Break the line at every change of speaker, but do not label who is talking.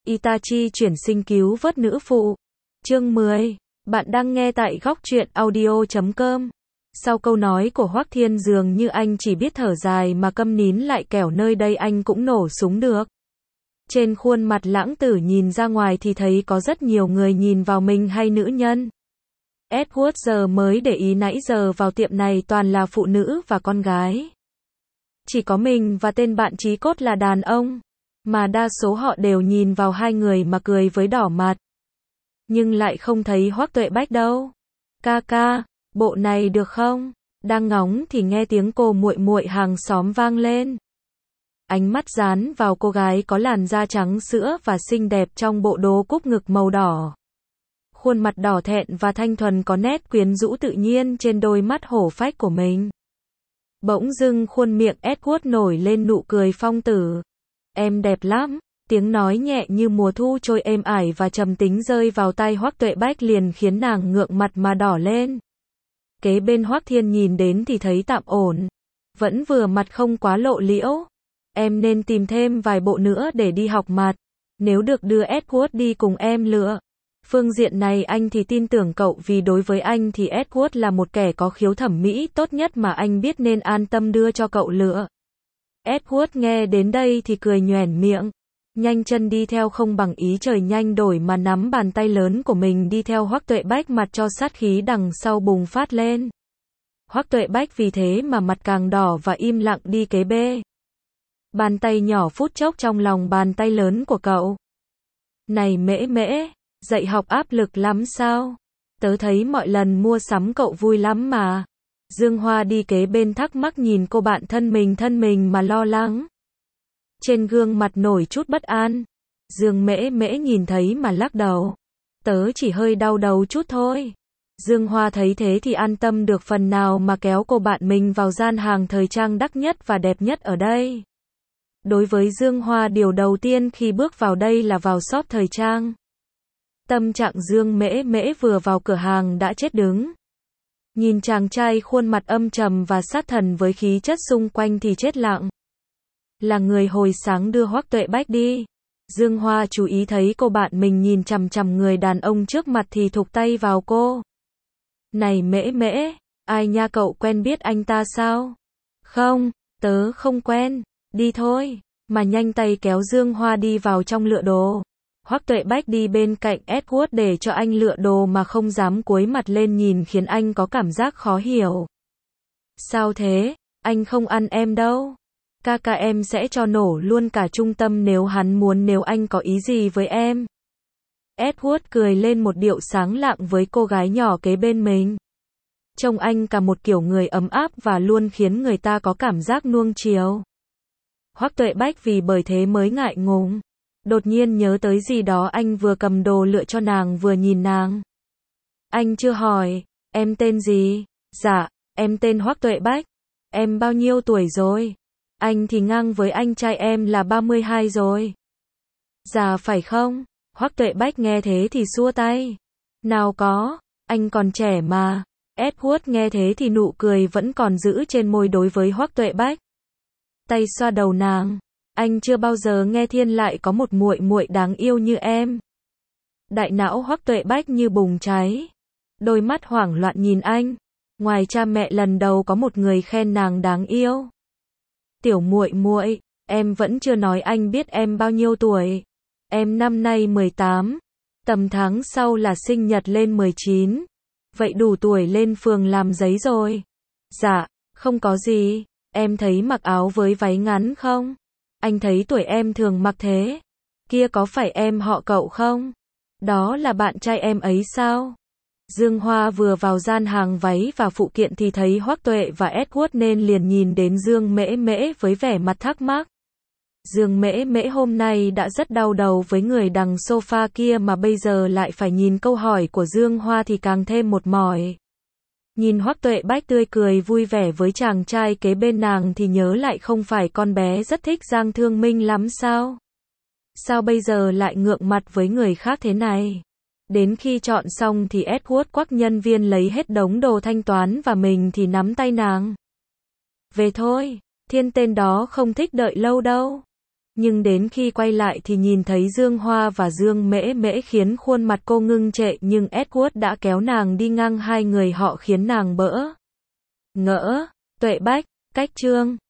Itachi chuyển sinh cứu vớt nữ phụ. Chương 10. Bạn đang nghe tại góc truyện audio.com. Sau câu nói của Hoắc Thiên dường như anh chỉ biết thở dài mà câm nín lại, kẻo nơi đây anh cũng nổ súng được. Trên khuôn mặt lãng tử nhìn ra ngoài thì thấy có rất nhiều người nhìn vào mình hay nữ nhân. Edward giờ mới để ý, nãy giờ vào tiệm này toàn là phụ nữ và con gái. Chỉ có mình và tên bạn chí cốt là đàn ông, mà đa số họ đều nhìn vào hai người mà cười với đỏ mặt. Nhưng lại không thấy Hoắc Tuệ Bách đâu. Ca ca, bộ này được không? Đang ngóng thì nghe tiếng cô muội muội hàng xóm vang lên. Ánh mắt dán vào cô gái có làn da trắng sữa và xinh đẹp trong bộ đồ cúc ngực màu đỏ. Khuôn mặt đỏ thẹn và thanh thuần có nét quyến rũ tự nhiên trên đôi mắt hổ phách của mình. Bỗng dưng khuôn miệng Edward nổi lên nụ cười phong tử. Em đẹp lắm. Tiếng nói nhẹ như mùa thu trôi êm ải và trầm tính rơi vào tai Hoắc Tuệ Bách liền khiến nàng ngượng mặt mà đỏ lên. Kế bên Hoắc Thiên nhìn đến thì thấy tạm ổn. Vẫn vừa mặt không quá lộ liễu. Em nên tìm thêm vài bộ nữa để đi học mặt. Nếu được đưa Edward đi cùng em lựa. Phương diện này anh thì tin tưởng cậu, vì đối với anh thì Edward là một kẻ có khiếu thẩm mỹ tốt nhất mà anh biết, nên an tâm đưa cho cậu lựa. Edward nghe đến đây thì cười nhoẻn miệng. Nhanh chân đi theo, không bằng ý trời nhanh đổi mà nắm bàn tay lớn của mình đi theo Hoắc Tuệ Bách, mặt cho sát khí đằng sau bùng phát lên. Hoắc Tuệ Bách vì thế mà mặt càng đỏ và im lặng đi kế bê. Bàn tay nhỏ phút chốc trong lòng bàn tay lớn của cậu. Này Mễ Mễ, dạy học áp lực lắm sao? Tớ thấy mọi lần mua sắm cậu vui lắm mà. Dương Hoa đi kế bên thắc mắc nhìn cô bạn thân mình mà lo lắng. Trên gương mặt nổi chút bất an. Dương Mễ Mễ nhìn thấy mà lắc đầu. Tớ chỉ hơi đau đầu chút thôi. Dương Hoa thấy thế thì an tâm được phần nào mà kéo cô bạn mình vào gian hàng thời trang đắt nhất và đẹp nhất ở đây. Đối với Dương Hoa, điều đầu tiên khi bước vào đây là vào shop thời trang. Tâm trạng Dương Mễ Mễ vừa vào cửa hàng đã chết đứng. Nhìn chàng trai khuôn mặt âm trầm và sát thần với khí chất xung quanh thì chết lặng. Là người hồi sáng đưa Hoắc Tuệ Bách đi. Dương Hoa chú ý thấy cô bạn mình nhìn chằm chằm người đàn ông trước mặt thì thụt tay vào cô. Này Mễ Mễ, ai nha, cậu quen biết anh ta sao? Không, tớ không quen, đi thôi. Mà nhanh tay kéo Dương Hoa đi vào trong lựa đồ. Hoắc Tuệ Bách đi bên cạnh Edward để cho anh lựa đồ mà không dám cúi mặt lên nhìn, khiến anh có cảm giác khó hiểu. Sao thế? Anh không ăn em đâu. Ca em sẽ cho nổ luôn cả trung tâm nếu hắn muốn, nếu anh có ý gì với em. Edward cười lên một điệu sáng lạng với cô gái nhỏ kế bên mình. Trông anh cả một kiểu người ấm áp và luôn khiến người ta có cảm giác nuông chiều. Hoắc Tuệ Bách vì bởi thế mới ngại ngùng. Đột nhiên nhớ tới gì đó, anh vừa cầm đồ lựa cho nàng vừa nhìn nàng. Anh chưa hỏi, em tên gì? Dạ, em tên Hoắc Tuệ Bách. Em bao nhiêu tuổi rồi? Anh thì ngang với anh trai em là 32 rồi. Già phải không? Hoắc Tuệ Bách nghe thế thì xua tay. Nào có, anh còn trẻ mà. Edward nghe thế thì nụ cười vẫn còn giữ trên môi đối với Hoắc Tuệ Bách. Tay xoa đầu nàng. Anh chưa bao giờ nghe Thiên lại có một muội muội đáng yêu như em. Đại não Hoắc Tuệ Bách như bùng cháy. Đôi mắt hoảng loạn nhìn anh. Ngoài cha mẹ lần đầu có một người khen nàng đáng yêu. Tiểu muội muội, em vẫn chưa nói anh biết em bao nhiêu tuổi. Em năm nay 18. Tầm tháng sau là sinh nhật lên 19. Vậy đủ tuổi lên phường làm giấy rồi. Dạ, không có gì. Em thấy mặc áo với váy ngắn không? Anh thấy tuổi em thường mặc thế. Kia có phải em họ cậu không? Đó là bạn trai em ấy sao? Dương Hoa vừa vào gian hàng váy và phụ kiện thì thấy Hoắc Tuệ và Edward nên liền nhìn đến Dương Mễ Mễ với vẻ mặt thắc mắc. Dương Mễ Mễ hôm nay đã rất đau đầu với người đằng sofa kia, mà bây giờ lại phải nhìn câu hỏi của Dương Hoa thì càng thêm một mỏi. Nhìn Hoắc Tuệ Bách tươi cười vui vẻ với chàng trai kế bên nàng thì nhớ lại không phải con bé rất thích Giang Thương Minh lắm sao? Sao bây giờ lại ngượng mặt với người khác thế này? Đến khi chọn xong thì Edward quắc nhân viên lấy hết đống đồ thanh toán và mình thì nắm tay nàng. Về thôi, Thiên tên đó không thích đợi lâu đâu. Nhưng đến khi quay lại thì nhìn thấy Dương Hoa và Dương Mễ Mễ khiến khuôn mặt cô ngưng trệ, nhưng Edward đã kéo nàng đi ngang hai người họ khiến nàng bỡ ngỡ. Tuệ Bách, Cách Chương